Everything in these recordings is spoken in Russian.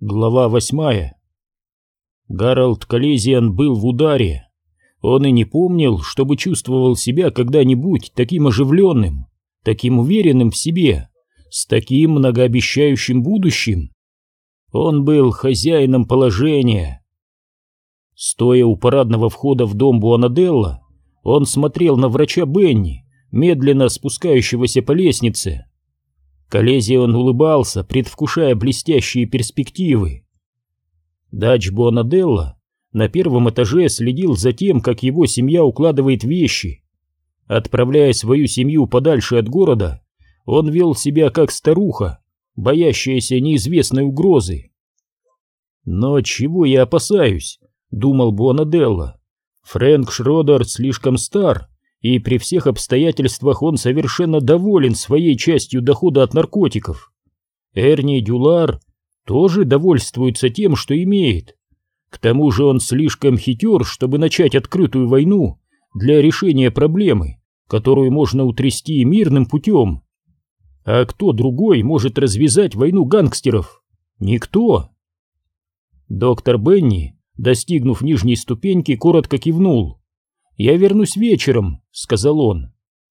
Глава 8. Гарольд Колезиан был в ударе. Он и не помнил, чтобы чувствовал себя когда-нибудь таким оживленным, таким уверенным в себе, с таким многообещающим будущим. Он был хозяином положения. Стоя у парадного входа в дом Буанаделла, он смотрел на врача Бенни, медленно спускающегося по лестнице. Колезиан улыбался, предвкушая блестящие перспективы. Дач Буанаделла на первом этаже следил за тем, как его семья укладывает вещи. Отправляя свою семью подальше от города, он вел себя как старуха, боящаяся неизвестной угрозы. «Но чего я опасаюсь?» — думал Буанаделла. «Фрэнк Шрёдер слишком стар, и при всех обстоятельствах он совершенно доволен своей частью дохода от наркотиков. Эрни Дюлар тоже довольствуется тем, что имеет. К тому же он слишком хитер, чтобы начать открытую войну для решения проблемы, которую можно утрясти мирным путем. А кто другой может развязать войну гангстеров? Никто». Доктор Бенни, достигнув нижней ступеньки, коротко кивнул. «Я вернусь вечером», — сказал он.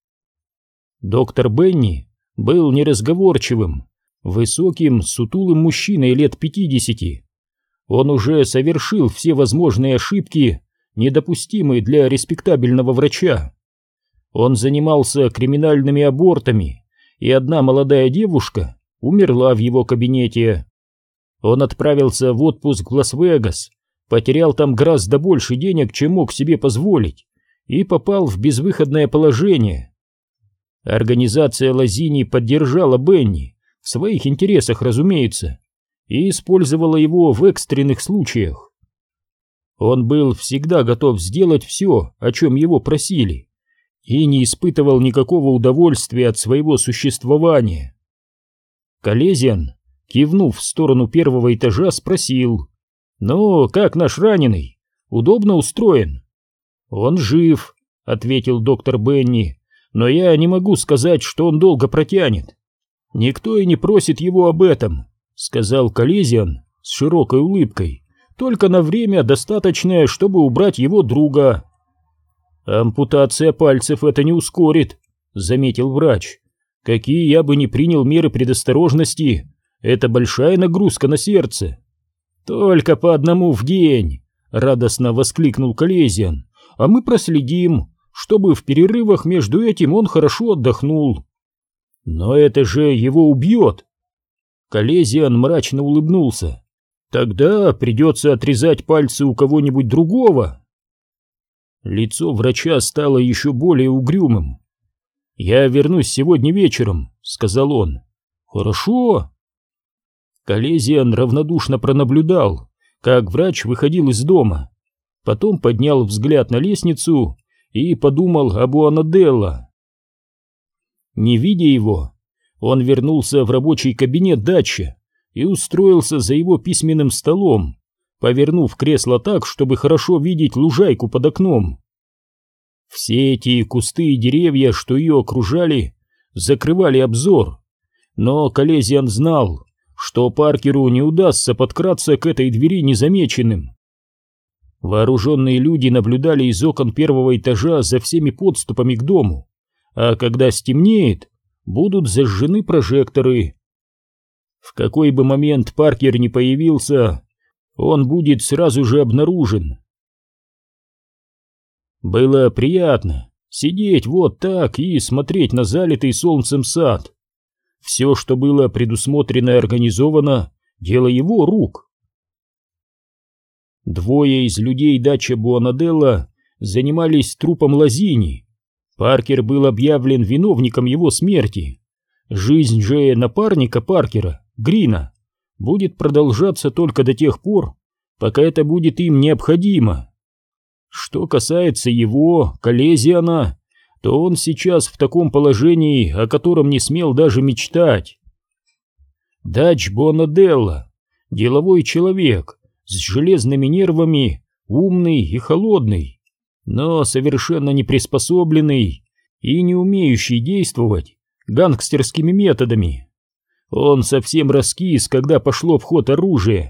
Доктор Бенни был неразговорчивым, высоким, сутулым мужчиной лет 50. Он уже совершил все возможные ошибки, недопустимые для респектабельного врача. Он занимался криминальными абортами, и одна молодая девушка умерла в его кабинете. Он отправился в отпуск в Лас-Вегас, потерял там гораздо больше денег, чем мог себе позволить, и попал в безвыходное положение. Организация Лазини поддержала Бенни, в своих интересах, разумеется, и использовала его в экстренных случаях. Он был всегда готов сделать все, о чем его просили, и не испытывал никакого удовольствия от своего существования. Колезиан, кивнув в сторону первого этажа, спросил: «Ну, как наш раненый? Удобно устроен?» «Он жив», — ответил доктор Бенни, «но я не могу сказать, что он долго протянет». «Никто и не просит его об этом», — сказал Колезиан с широкой улыбкой, «только на время, достаточное, чтобы убрать его друга». «Ампутация пальцев это не ускорит», — заметил врач. «Какие я бы ни принял меры предосторожности, это большая нагрузка на сердце». «Только по одному в день», — радостно воскликнул Колезиан. «А мы проследим, чтобы в перерывах между этим он хорошо отдохнул». «Но это же его убьет!» Колезиан мрачно улыбнулся. «Тогда придется отрезать пальцы у кого-нибудь другого». Лицо врача стало еще более угрюмым. «Я вернусь сегодня вечером», — сказал он. «Хорошо». Колезиан равнодушно пронаблюдал, как врач выходил из дома. Потом поднял взгляд на лестницу и подумал об Буанаделла. Не видя его, он вернулся в рабочий кабинет Дача и устроился за его письменным столом, повернув кресло так, чтобы хорошо видеть лужайку под окном. Все эти кусты и деревья, что ее окружали, закрывали обзор, но Колезиан знал, что Паркеру не удастся подкраться к этой двери незамеченным. Вооруженные люди наблюдали из окон первого этажа за всеми подступами к дому, а когда стемнеет, будут зажжены прожекторы. В какой бы момент Паркер ни появился, он будет сразу же обнаружен. Было приятно сидеть вот так и смотреть на залитый солнцем сад. Все, что было предусмотрено и организовано, дело его рук. Двое из людей дачи Буанаделла занимались трупом Лазини. Паркер был объявлен виновником его смерти. Жизнь же напарника Паркера, Грина, будет продолжаться только до тех пор, пока это будет им необходимо. Что касается его, Колезиана, то он сейчас в таком положении, о котором не смел даже мечтать. Дач Буанаделла, деловой человек, с железными нервами, умный и холодный, но совершенно не приспособленный и не умеющий действовать гангстерскими методами. Он совсем раскис, когда пошло в ход оружие,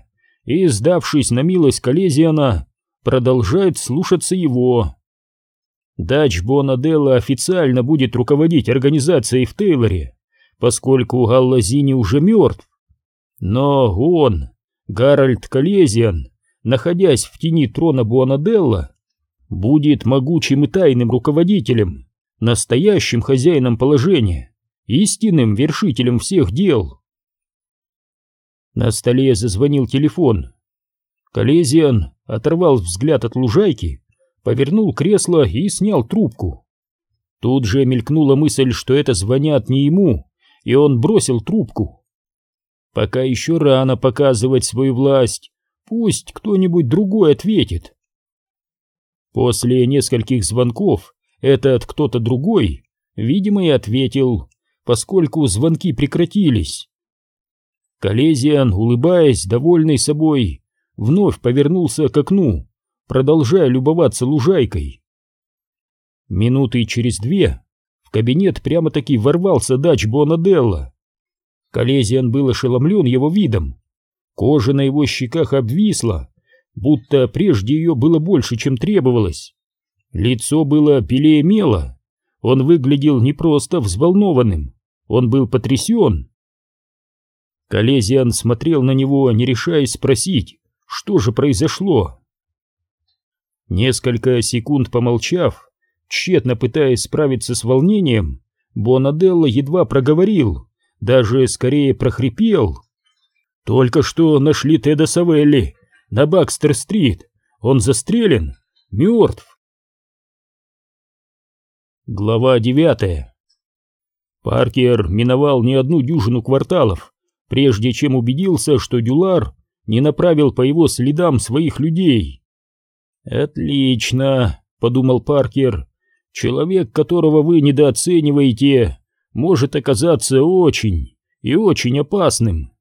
и, сдавшись на милость Колезиана, продолжает слушаться его. Дач Буонаделла официально будет руководить организацией в Тейлоре, поскольку Галлазини уже мертв. Но он, Гарольд Колезиан, находясь в тени трона Буонаделла, будет могучим и тайным руководителем, настоящим хозяином положения, истинным вершителем всех дел. На столе зазвонил телефон. Колезиан оторвал взгляд от лужайки, повернул кресло и снял трубку. Тут же мелькнула мысль, что это звонят не ему, и он бросил трубку. Пока еще рано показывать свою власть, пусть кто-нибудь другой ответит. После нескольких звонков этот кто-то другой, видимо, и ответил, поскольку звонки прекратились. Колезиан, улыбаясь, довольный собой, вновь повернулся к окну, продолжая любоваться лужайкой. Минуты через 2 в кабинет прямо-таки ворвался Дач Буонаделла. Колезиан был ошеломлен его видом. Кожа на его щеках обвисла, будто прежде ее было больше, чем требовалось. Лицо было белее мела. Он выглядел не просто взволнованным, он был потрясен. Колезиан смотрел на него, не решаясь спросить, что же произошло. Несколько секунд помолчав, тщетно пытаясь справиться с волнением, Буонаделла едва проговорил, даже скорее прохрипел. «Только что нашли Теда Савелли на Бакстер-стрит. Он застрелен, мертв». Глава 9. Паркер миновал не одну дюжину кварталов, прежде чем убедился, что Дюлар не направил по его следам своих людей. «Отлично», — подумал Паркер, — «человек, которого вы недооцениваете, может оказаться очень и очень опасным».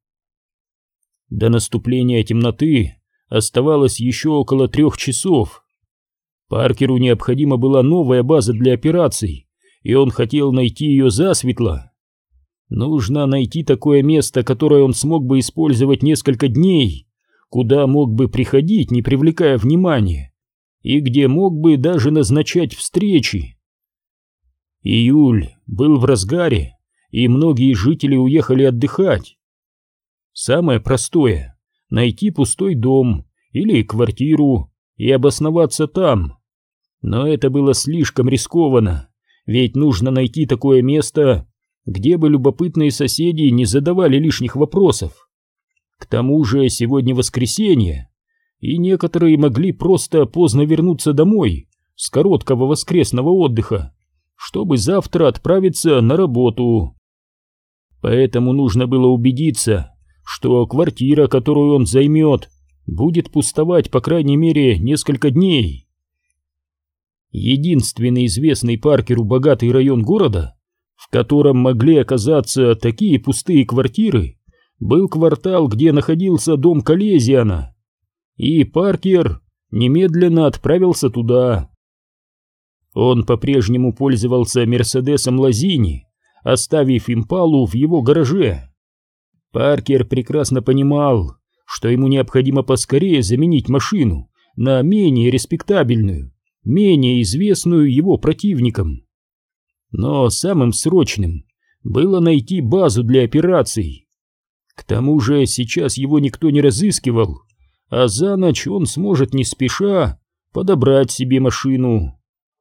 До наступления темноты оставалось еще около 3 часов. Паркеру необходима была новая база для операций, и он хотел найти ее засветло. Нужно найти такое место, которое он смог бы использовать несколько дней, куда мог бы приходить, не привлекая внимания, и где мог бы даже назначать встречи. Июль был в разгаре, и многие жители уехали отдыхать. Самое простое — найти пустой дом или квартиру и обосноваться там. Но это было слишком рискованно, ведь нужно найти такое место, где бы любопытные соседи не задавали лишних вопросов. К тому же сегодня воскресенье, и некоторые могли просто поздно вернуться домой с короткого воскресного отдыха, чтобы завтра отправиться на работу. Поэтому нужно было убедиться, что квартира, которую он займет, будет пустовать по крайней мере несколько дней. Единственный известный Паркеру богатый район города, в котором могли оказаться такие пустые квартиры, был квартал, где находился дом Колезиана. И Паркер немедленно отправился туда. Он по-прежнему пользовался Мерседесом Лазини, оставив импалу в его гараже. Паркер прекрасно понимал, что ему необходимо поскорее заменить машину на менее респектабельную, менее известную его противникам. Но самым срочным было найти базу для операций. К тому же сейчас его никто не разыскивал, а за ночь он сможет не спеша подобрать себе машину.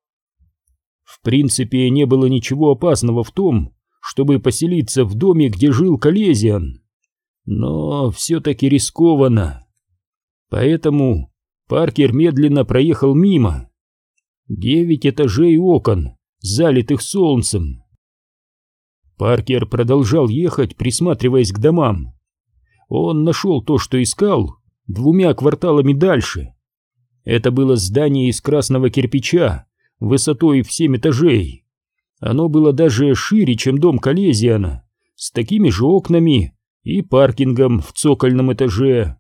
В принципе, не было ничего опасного в том, чтобы поселиться в доме, где жил Колезиан. Но все-таки рискованно. Поэтому Паркер медленно проехал мимо. 9 этажей окон, залитых солнцем. Паркер продолжал ехать, присматриваясь к домам. Он нашел то, что искал, 2 кварталами дальше. Это было здание из красного кирпича, высотой в 7 этажей. Оно было даже шире, чем дом Колезиана, с такими же окнами и паркингом в цокольном этаже.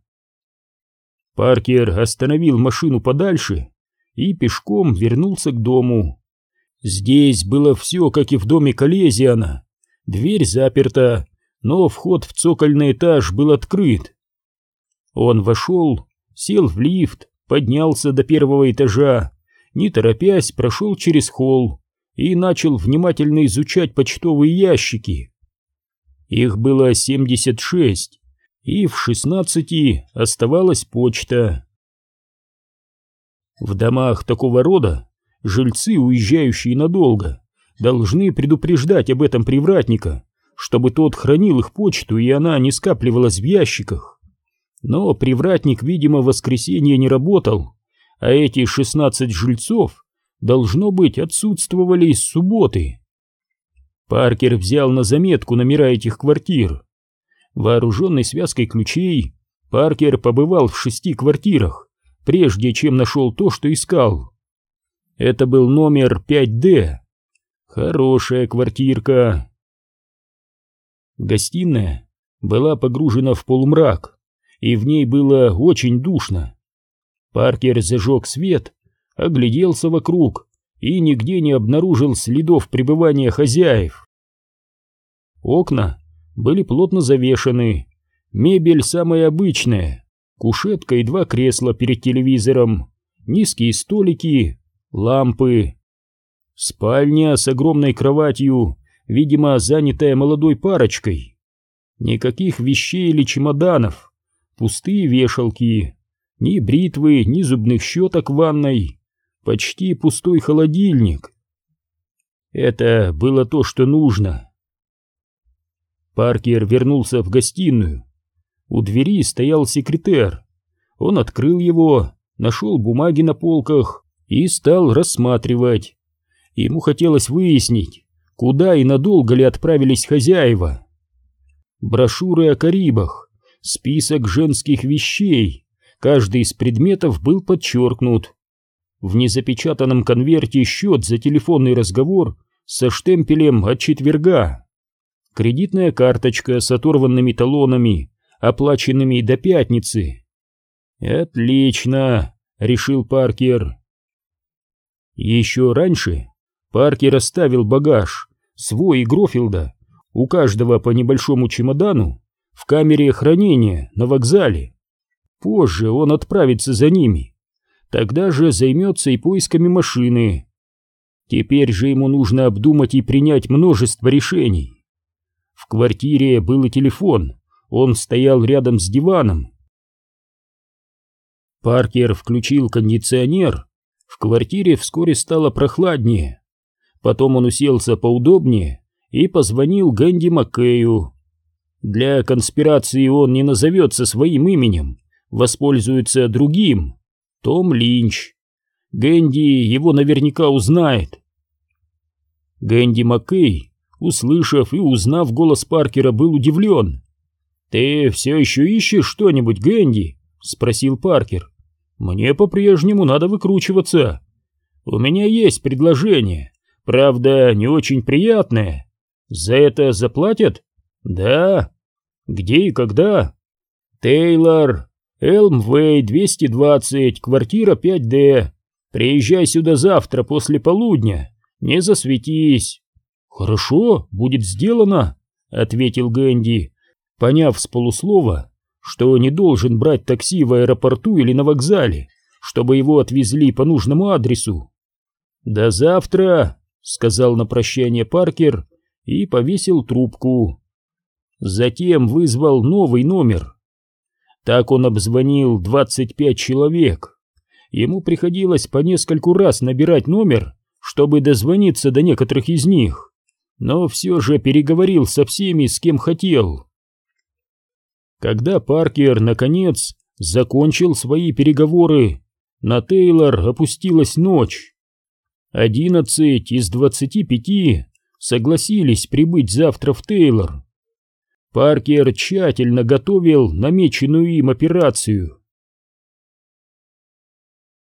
Паркер остановил машину подальше и пешком вернулся к дому. Здесь было все, как и в доме Колезиана. Дверь заперта, но вход в цокольный этаж был открыт. Он вошел, сел в лифт, поднялся до первого этажа, не торопясь прошел через холл и начал внимательно изучать почтовые ящики. Их было 76, и в 16 оставалась почта. В домах такого рода жильцы, уезжающие надолго, должны предупреждать об этом привратника, чтобы тот хранил их почту и она не скапливалась в ящиках. Но привратник, видимо, в воскресенье не работал, а эти 16 жильцов, должно быть, отсутствовали с субботы. Паркер взял на заметку номера этих квартир. Вооруженный связкой ключей, Паркер побывал в 6 квартирах, прежде чем нашел то, что искал. Это был номер 5D. Хорошая квартирка. Гостиная была погружена в полумрак, и в ней было очень душно. Паркер зажег свет, огляделся вокруг и нигде не обнаружил следов пребывания хозяев. Окна были плотно завешаны, мебель самая обычная, кушетка и 2 кресла перед телевизором, низкие столики, лампы. Спальня с огромной кроватью, видимо, занятая молодой парочкой. Никаких вещей или чемоданов, пустые вешалки, ни бритвы, ни зубных щеток в ванной, почти пустой холодильник. Это было то, что нужно. Паркер вернулся в гостиную. У двери стоял секретер. Он открыл его, нашел бумаги на полках и стал рассматривать. Ему хотелось выяснить, куда и надолго ли отправились хозяева. Брошюры о Карибах, список женских вещей, каждый из предметов был подчеркнут. В незапечатанном конверте счет за телефонный разговор со штемпелем от четверга. Кредитная карточка с оторванными талонами, оплаченными до пятницы. «Отлично», — решил Паркер. Еще раньше Паркер оставил багаж, свой и Грофилда, у каждого по небольшому чемодану, в камере хранения на вокзале. Позже он отправится за ними. Тогда же займется и поисками машины. Теперь же ему нужно обдумать и принять множество решений. В квартире был и телефон, он стоял рядом с диваном. Паркер включил кондиционер. В квартире вскоре стало прохладнее. Потом он уселся поудобнее и позвонил Гэнди Маккею. Для конспирации он не назовется своим именем, воспользуется другим, Том Линч. Гэнди его наверняка узнает. Гэнди Маккей, услышав и узнав голос Паркера, был удивлен. «Ты все еще ищешь что-нибудь, Гэнди?» — спросил Паркер. «Мне по-прежнему надо выкручиваться. У меня есть предложение, правда, не очень приятное. За это заплатят?» «Да». «Где и когда?» «Тейлор, Элмвей 220, квартира 5D. Приезжай сюда завтра после полудня, не засветись». «Хорошо, будет сделано», — ответил Гэнди, поняв с полуслова, что не должен брать такси в аэропорту или на вокзале, чтобы его отвезли по нужному адресу. «До завтра», — сказал на прощание Паркер и повесил трубку. Затем вызвал новый номер. Так он обзвонил 25 человек. Ему приходилось по нескольку раз набирать номер, чтобы дозвониться до некоторых из них, но все же переговорил со всеми, с кем хотел. Когда Паркер, наконец, закончил свои переговоры, на Тейлор опустилась ночь. 11 из 25 согласились прибыть завтра в Тейлор. Паркер тщательно готовил намеченную им операцию.